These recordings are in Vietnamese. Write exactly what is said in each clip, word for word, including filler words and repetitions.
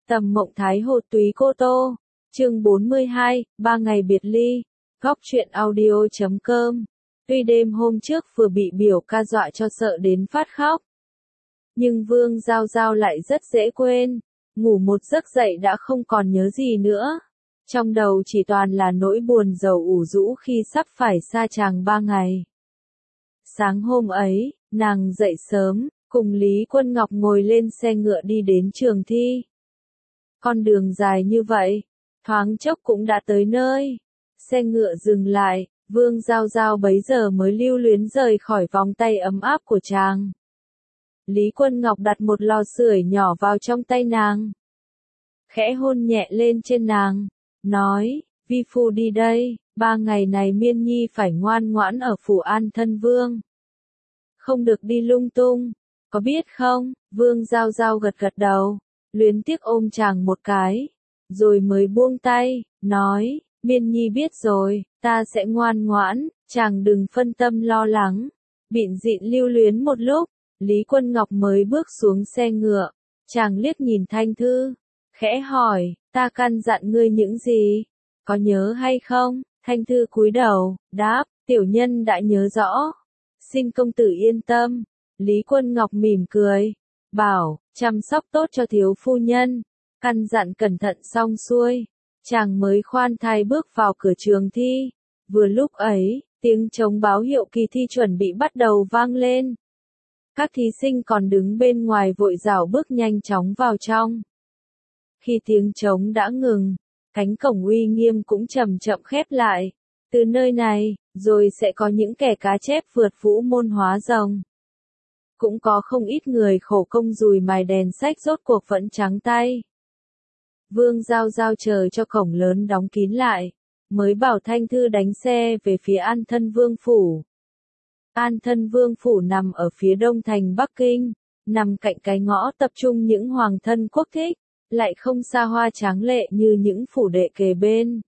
Tầm Mộng Thái Hồ Túy Cô Tô, chương bốn mươi hai, ba ngày biệt ly, góc truyện audio chấm com. Tuy đêm hôm trước vừa bị biểu ca dọa cho sợ đến phát khóc, nhưng Vương Giao Giao lại rất dễ quên, ngủ một giấc dậy đã không còn nhớ gì nữa. Trong đầu chỉ toàn là nỗi buồn rầu ủ rũ khi sắp phải xa chàng ba ngày. Sáng hôm ấy, nàng dậy sớm, cùng Lý Quân Ngọc ngồi lên xe ngựa đi đến trường thi. Con đường dài như vậy, thoáng chốc cũng đã tới nơi. Xe ngựa dừng lại, Vương Giao Giao bấy giờ mới lưu luyến rời khỏi vòng tay ấm áp của chàng. Lý Quân Ngọc đặt một lò sưởi nhỏ vào trong tay nàng, khẽ hôn nhẹ lên trên nàng, nói, vi phu đi đây, ba ngày này Miên Nhi phải ngoan ngoãn ở phủ An Thân Vương. Không được đi lung tung, có biết không? Vương Giao Giao gật gật đầu, luyến tiếc ôm chàng một cái, rồi mới buông tay, nói, Miên Nhi biết rồi, ta sẽ ngoan ngoãn, chàng đừng phân tâm lo lắng. Bịn dịn lưu luyến một lúc, Lý Quân Ngọc mới bước xuống xe ngựa, chàng liếc nhìn Thanh Thư, khẽ hỏi, ta căn dặn ngươi những gì, có nhớ hay không? Thanh Thư cúi đầu, đáp, tiểu nhân đã nhớ rõ, xin công tử yên tâm. Lý Quân Ngọc mỉm cười, bảo, chăm sóc tốt cho thiếu phu nhân, căn dặn cẩn thận xong xuôi, chàng mới khoan thai bước vào cửa trường thi. Vừa lúc ấy, tiếng trống báo hiệu kỳ thi chuẩn bị bắt đầu vang lên. Các thí sinh còn đứng bên ngoài vội rảo bước nhanh chóng vào trong. Khi tiếng trống đã ngừng, cánh cổng uy nghiêm cũng chậm chậm khép lại. Từ nơi này, rồi sẽ có những kẻ cá chép vượt vũ môn hóa rồng. Cũng có không ít người khổ công dùi mài đèn sách rốt cuộc vẫn trắng tay. Vương Giao Giao chờ cho cổng lớn đóng kín lại, mới bảo Thanh Thư đánh xe về phía An Thân Vương Phủ. An Thân Vương Phủ nằm ở phía đông thành Bắc Kinh, nằm cạnh cái ngõ tập trung những hoàng thân quốc thích, lại không xa hoa tráng lệ như những phủ đệ kề bên.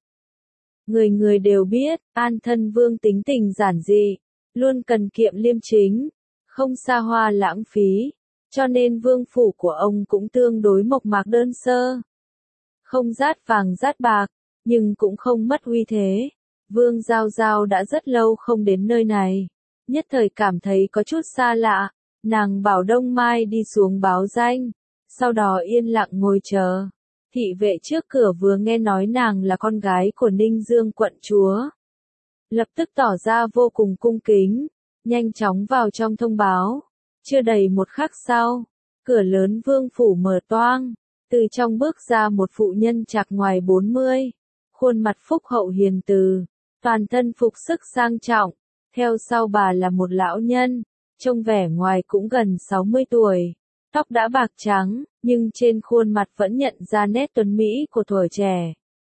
Người người đều biết, An Thân Vương tính tình giản dị, luôn cần kiệm liêm chính, không xa hoa lãng phí, cho nên vương phủ của ông cũng tương đối mộc mạc đơn sơ. Không rát vàng rát bạc, nhưng cũng không mất uy thế. Vương Giao Giao đã rất lâu không đến nơi này, nhất thời cảm thấy có chút xa lạ, nàng bảo Đông Mai đi xuống báo danh, sau đó yên lặng ngồi chờ. Thị vệ trước cửa vừa nghe nói nàng là con gái của Ninh Dương quận chúa, lập tức tỏ ra vô cùng cung kính, nhanh chóng vào trong thông báo. Chưa đầy một khắc sau, cửa lớn vương phủ mở toang, từ trong bước ra một phụ nhân chạc ngoài bốn mươi, khuôn mặt phúc hậu hiền từ, toàn thân phục sức sang trọng, theo sau bà là một lão nhân, trông vẻ ngoài cũng gần sáu mươi tuổi, tóc đã bạc trắng, nhưng trên khuôn mặt vẫn nhận ra nét tuấn mỹ của thuở trẻ.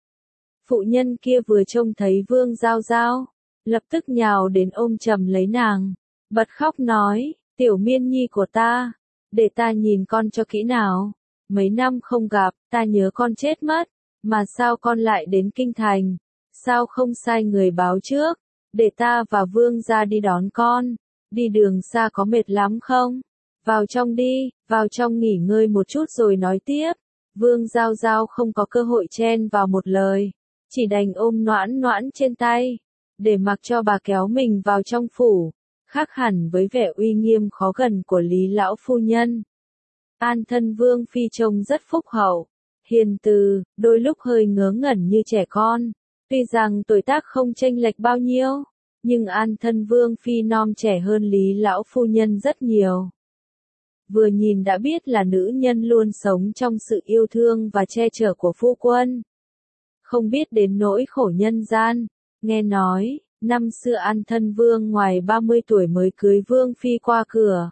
Phụ nhân kia vừa trông thấy Vương Giao Giao, lập tức nhào đến ôm chầm lấy nàng, bật khóc nói, tiểu Miên Nhi của ta, để ta nhìn con cho kỹ nào, mấy năm không gặp, ta nhớ con chết mất, mà sao con lại đến kinh thành, sao không sai người báo trước, để ta và Vương ra đi đón con, đi đường xa có mệt lắm không? Vào trong đi, vào trong nghỉ ngơi một chút rồi nói tiếp. Vương Giao Giao không có cơ hội chen vào một lời, chỉ đành ôm Noãn Noãn trên tay, để mặc cho bà kéo mình vào trong phủ, khác hẳn với vẻ uy nghiêm khó gần của Lý lão phu nhân. An Thân Vương phi trông rất phúc hậu, hiền từ, đôi lúc hơi ngớ ngẩn như trẻ con. Tuy rằng tuổi tác không chênh lệch bao nhiêu, nhưng An Thân Vương phi non trẻ hơn Lý lão phu nhân rất nhiều. Vừa nhìn đã biết là nữ nhân luôn sống trong sự yêu thương và che chở của phu quân. Không biết đến nỗi khổ nhân gian, nghe nói, năm xưa An Thân Vương ngoài ba mươi tuổi mới cưới Vương phi qua cửa.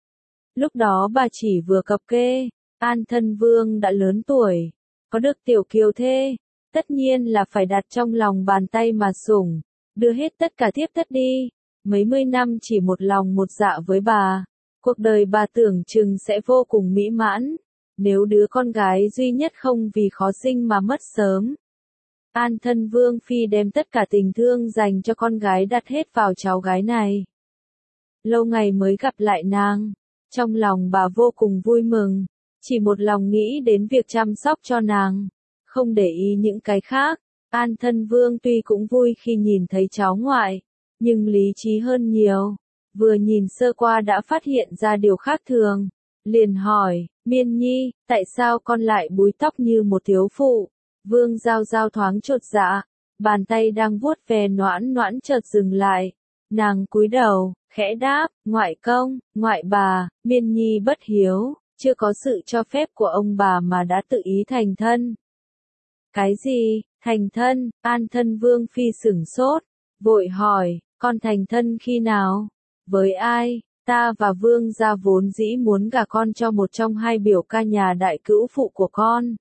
Lúc đó bà chỉ vừa cập kê, An Thân Vương đã lớn tuổi, có được tiểu kiều thê, tất nhiên là phải đặt trong lòng bàn tay mà sủng, đưa hết tất cả tiếp tất đi. Mấy mươi năm chỉ một lòng một dạ với bà, cuộc đời bà tưởng chừng sẽ vô cùng mỹ mãn, nếu đứa con gái duy nhất không vì khó sinh mà mất sớm. An Thân Vương phi đem tất cả tình thương dành cho con gái đặt hết vào cháu gái này. Lâu ngày mới gặp lại nàng, trong lòng bà vô cùng vui mừng, chỉ một lòng nghĩ đến việc chăm sóc cho nàng, không để ý những cái khác. An Thân Vương tuy cũng vui khi nhìn thấy cháu ngoại, nhưng lý trí hơn nhiều, vừa nhìn sơ qua đã phát hiện ra điều khác thường, liền hỏi, Miên Nhi, tại sao con lại búi tóc như một thiếu phụ? Vương Giao Giao thoáng chột dạ, bàn tay đang vuốt ve noãn noãn chợt dừng lại, nàng cúi đầu, khẽ đáp, ngoại công, ngoại bà, Miên Nhi bất hiếu, chưa có sự cho phép của ông bà mà đã tự ý thành thân. Cái gì, thành thân? An Thân Vương phi sửng sốt, vội hỏi, con thành thân khi nào? Với ai? Ta và Vương gia vốn dĩ muốn gả con cho một trong hai biểu ca nhà đại cữu phụ của con.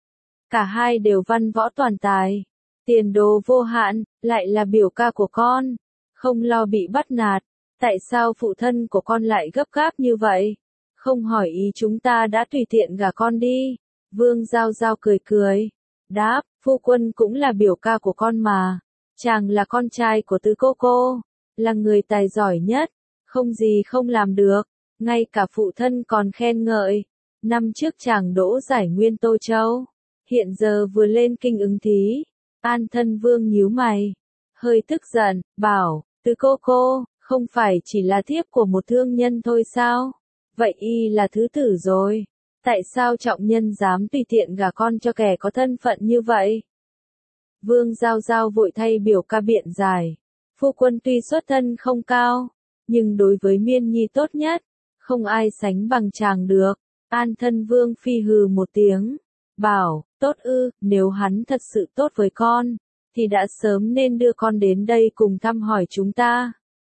Cả hai đều văn võ toàn tài, tiền đồ vô hạn, lại là biểu ca của con, không lo bị bắt nạt. Tại sao phụ thân của con lại gấp gáp như vậy? Không hỏi ý chúng ta đã tùy tiện gả con đi. Vương Giao Giao cười cười, đáp, phu quân cũng là biểu ca của con mà. Chàng là con trai của tứ cô cô, là người tài giỏi nhất, không gì không làm được, ngay cả phụ thân còn khen ngợi. Năm trước chàng đỗ giải nguyên Tô Châu, hiện giờ vừa lên kinh ứng thí. An Thân Vương nhíu mày, hơi tức giận, bảo, tứ cô cô, không phải chỉ là thiếp của một thương nhân thôi sao? Vậy y là thứ tử rồi. Tại sao trọng nhân dám tùy tiện gả con cho kẻ có thân phận như vậy? Vương Giao Giao vội thay biểu ca biện giải. Phu quân tuy xuất thân không cao, nhưng đối với Miên Nhi tốt nhất, không ai sánh bằng chàng được. An Thân Vương phi hừ một tiếng, bảo, tốt ư, nếu hắn thật sự tốt với con, thì đã sớm nên đưa con đến đây cùng thăm hỏi chúng ta.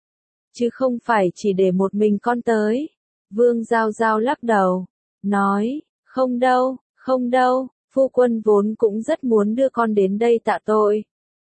Chứ không phải chỉ để một mình con tới. Vương Giao Giao lắc đầu, nói, không đâu, không đâu, phu quân vốn cũng rất muốn đưa con đến đây tạ tội.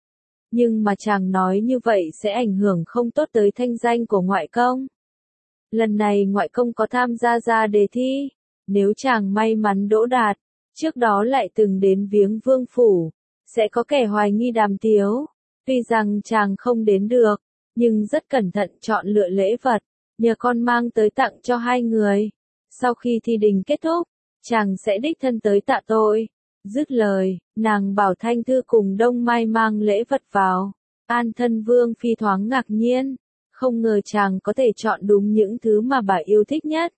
Nhưng mà chàng nói như vậy sẽ ảnh hưởng không tốt tới thanh danh của ngoại công. Lần này ngoại công có tham gia ra đề thi, nếu chàng may mắn đỗ đạt, trước đó lại từng đến viếng vương phủ, sẽ có kẻ hoài nghi đàm tiếu. Tuy rằng chàng không đến được, nhưng rất cẩn thận chọn lựa lễ vật, nhờ con mang tới tặng cho hai người. Sau khi thi đình kết thúc, chàng sẽ đích thân tới tạ tội. Dứt lời, nàng bảo Thanh Thư cùng Đông Mai mang lễ vật vào. An Thân Vương phi thoáng ngạc nhiên, không ngờ chàng có thể chọn đúng những thứ mà bà yêu thích nhất.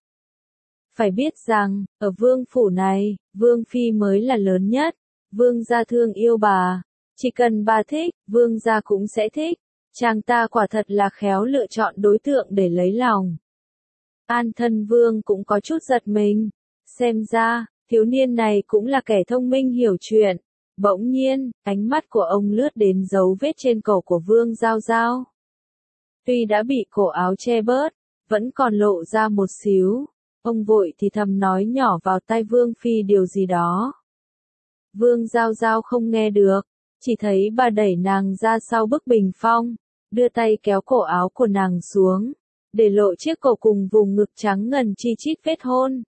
Phải biết rằng, ở vương phủ này, vương phi mới là lớn nhất. Vương gia thương yêu bà, chỉ cần bà thích, vương gia cũng sẽ thích. Chàng ta quả thật là khéo lựa chọn đối tượng để lấy lòng. An Thân Vương cũng có chút giật mình, xem ra, thiếu niên này cũng là kẻ thông minh hiểu chuyện. Bỗng nhiên, ánh mắt của ông lướt đến dấu vết trên cổ của Vương Giao Giao. Tuy đã bị cổ áo che bớt, vẫn còn lộ ra một xíu. Ông vội thì thầm nói nhỏ vào tai Vương Phi điều gì đó. Vương Giao Giao không nghe được, chỉ thấy bà đẩy nàng ra sau bức bình phong, đưa tay kéo cổ áo của nàng xuống, để lộ chiếc cổ cùng vùng ngực trắng ngần chi chít vết hôn.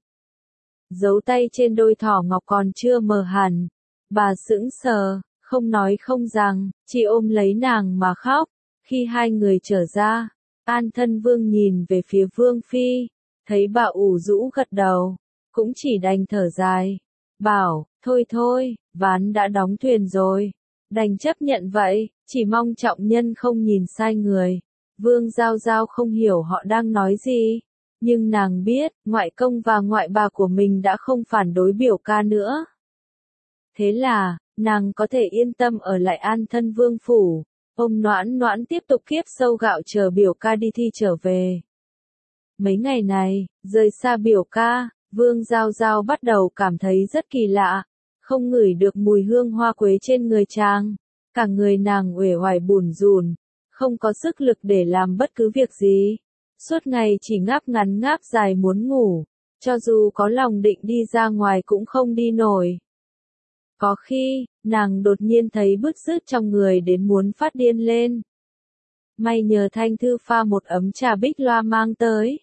Dấu tay trên đôi thỏ ngọc còn chưa mờ hẳn, bà sững sờ, không nói không rằng, chỉ ôm lấy nàng mà khóc. Khi hai người trở ra, An Thân Vương nhìn về phía Vương Phi, thấy bà ủ rũ gật đầu, cũng chỉ đành thở dài, bảo, thôi thôi, ván đã đóng thuyền rồi, đành chấp nhận vậy, chỉ mong trọng nhân không nhìn sai người. Vương Giao Giao không hiểu họ đang nói gì, nhưng nàng biết, ngoại công và ngoại bà của mình đã không phản đối biểu ca nữa. Thế là, nàng có thể yên tâm ở lại An Thân Vương phủ, ôm noãn noãn tiếp tục kiếp sâu gạo chờ biểu ca đi thi trở về. Mấy ngày này, rời xa biểu ca, Vương Giao Giao bắt đầu cảm thấy rất kỳ lạ, không ngửi được mùi hương hoa quế trên người chàng, cả người nàng uể oải bủn rủn, không có sức lực để làm bất cứ việc gì, suốt ngày chỉ ngáp ngắn ngáp dài muốn ngủ, cho dù có lòng định đi ra ngoài cũng không đi nổi. Có khi, nàng đột nhiên thấy bứt rứt trong người đến muốn phát điên lên. May nhờ Thanh Thư pha một ấm trà bích loa mang tới.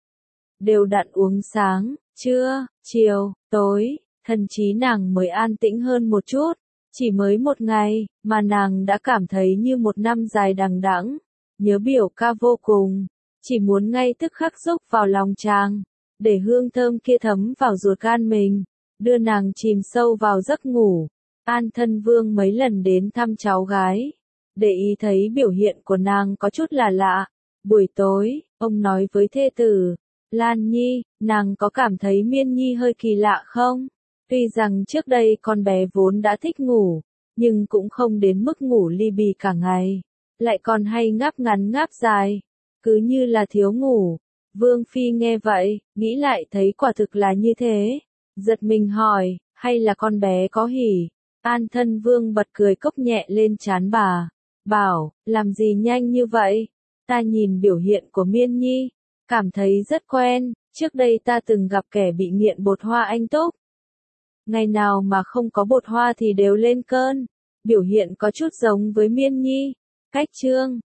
Đều đặn uống sáng, trưa, chiều, tối, thần trí nàng mới an tĩnh hơn một chút. Chỉ mới một ngày, mà nàng đã cảm thấy như một năm dài đằng đẵng, nhớ biểu ca vô cùng, chỉ muốn ngay tức khắc rúc vào lòng chàng. để hương thơm kia thấm vào ruột gan mình, đưa nàng chìm sâu vào giấc ngủ. An Thân Vương mấy lần đến thăm cháu gái, để ý thấy biểu hiện của nàng có chút là lạ. Buổi tối, ông nói với thê tử, Lan Nhi, nàng có cảm thấy Miên Nhi hơi kỳ lạ không? Tuy rằng trước đây con bé vốn đã thích ngủ, nhưng cũng không đến mức ngủ li bì cả ngày, lại còn hay ngáp ngắn ngáp dài, cứ như là thiếu ngủ. Vương Phi nghe vậy, nghĩ lại thấy quả thực là như thế, giật mình hỏi, hay là con bé có hỉ? An Thân Vương bật cười cốc nhẹ lên trán bà, bảo, làm gì nhanh như vậy? Ta nhìn biểu hiện của Miên Nhi, cảm thấy rất quen, trước đây ta từng gặp kẻ bị nghiện bột hoa anh túc. Ngày nào mà không có bột hoa thì đều lên cơn, biểu hiện có chút giống với Miên Nhi. Cách chương